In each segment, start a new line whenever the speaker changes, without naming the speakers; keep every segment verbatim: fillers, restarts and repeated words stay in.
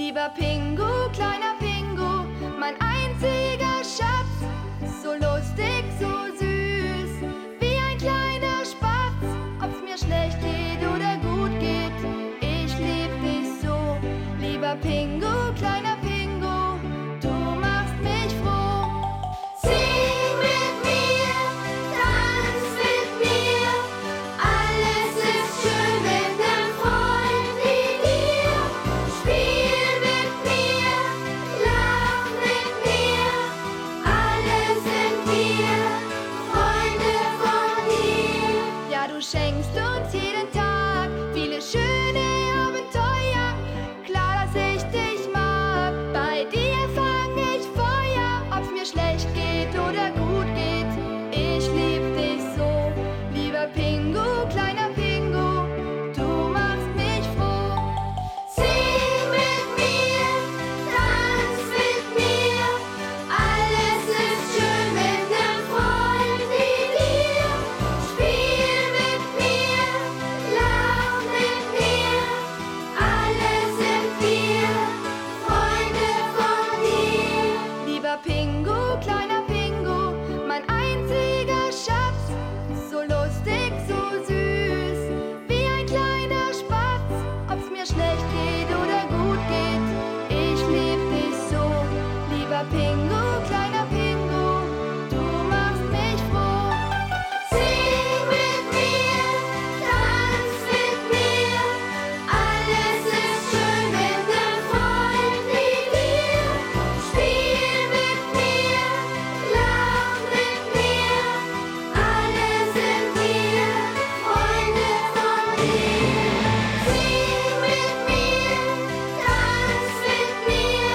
Lieber Pingu, kleiner Pingu, mein einziger Schatz, so lustig, so süß, wie ein kleiner Spatz. Ob's mir schlecht geht oder gut geht, ich lieb dich so. Lieber Pingu, kleiner Pingu, du machst mich froh. Sing mit mir, tanz mit mir, alles ist schön mit nem Freund wie dir. Spiel mit mir, lach mit mir, alle sind wir Freunde von dir. Ja, du schenkst uns jeden Tag viele schöne Abenteuer. Klar, dass ich dich mag, bei dir fang ich Feuer. Ob's mir schlecht geht oder gut geht, ich lieb dich so. Lieber Pingu, kleiner Pingu, du machst mich froh. Sing mit mir, tanz mit mir, alles ist schön mit nem Freund wie dir. Spiel mit mir, lach mit mir, alle sind wir Freunde von dir. Lieber Pingu, kleiner Pingu, mein einziger Schatz, so lustig, so süß, wie ein kleiner Spatz. Ob's mir schlecht geht oder gut geht, ich lieb dich so. Lieber Pingu, kleiner Pingu, du machst mich froh. Sing mit mir, tanz mit mir, alles ist schön mit nem Freund wie dir. Spiel mit mir, lach mit mir, alle sind wir Freunde von dir. Sing mit mir, tanz mit mir,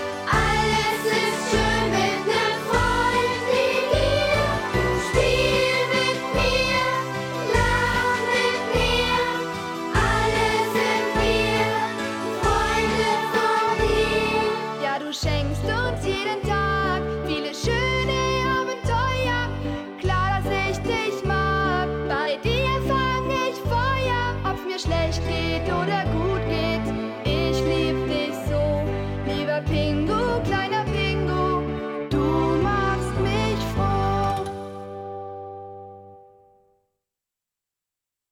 alles ist schön mit nem Freund wie dir. Spiel mit mir, lach mit mir, alle sind wir Freunde von dir. Ja, du schenkst uns jeden Tag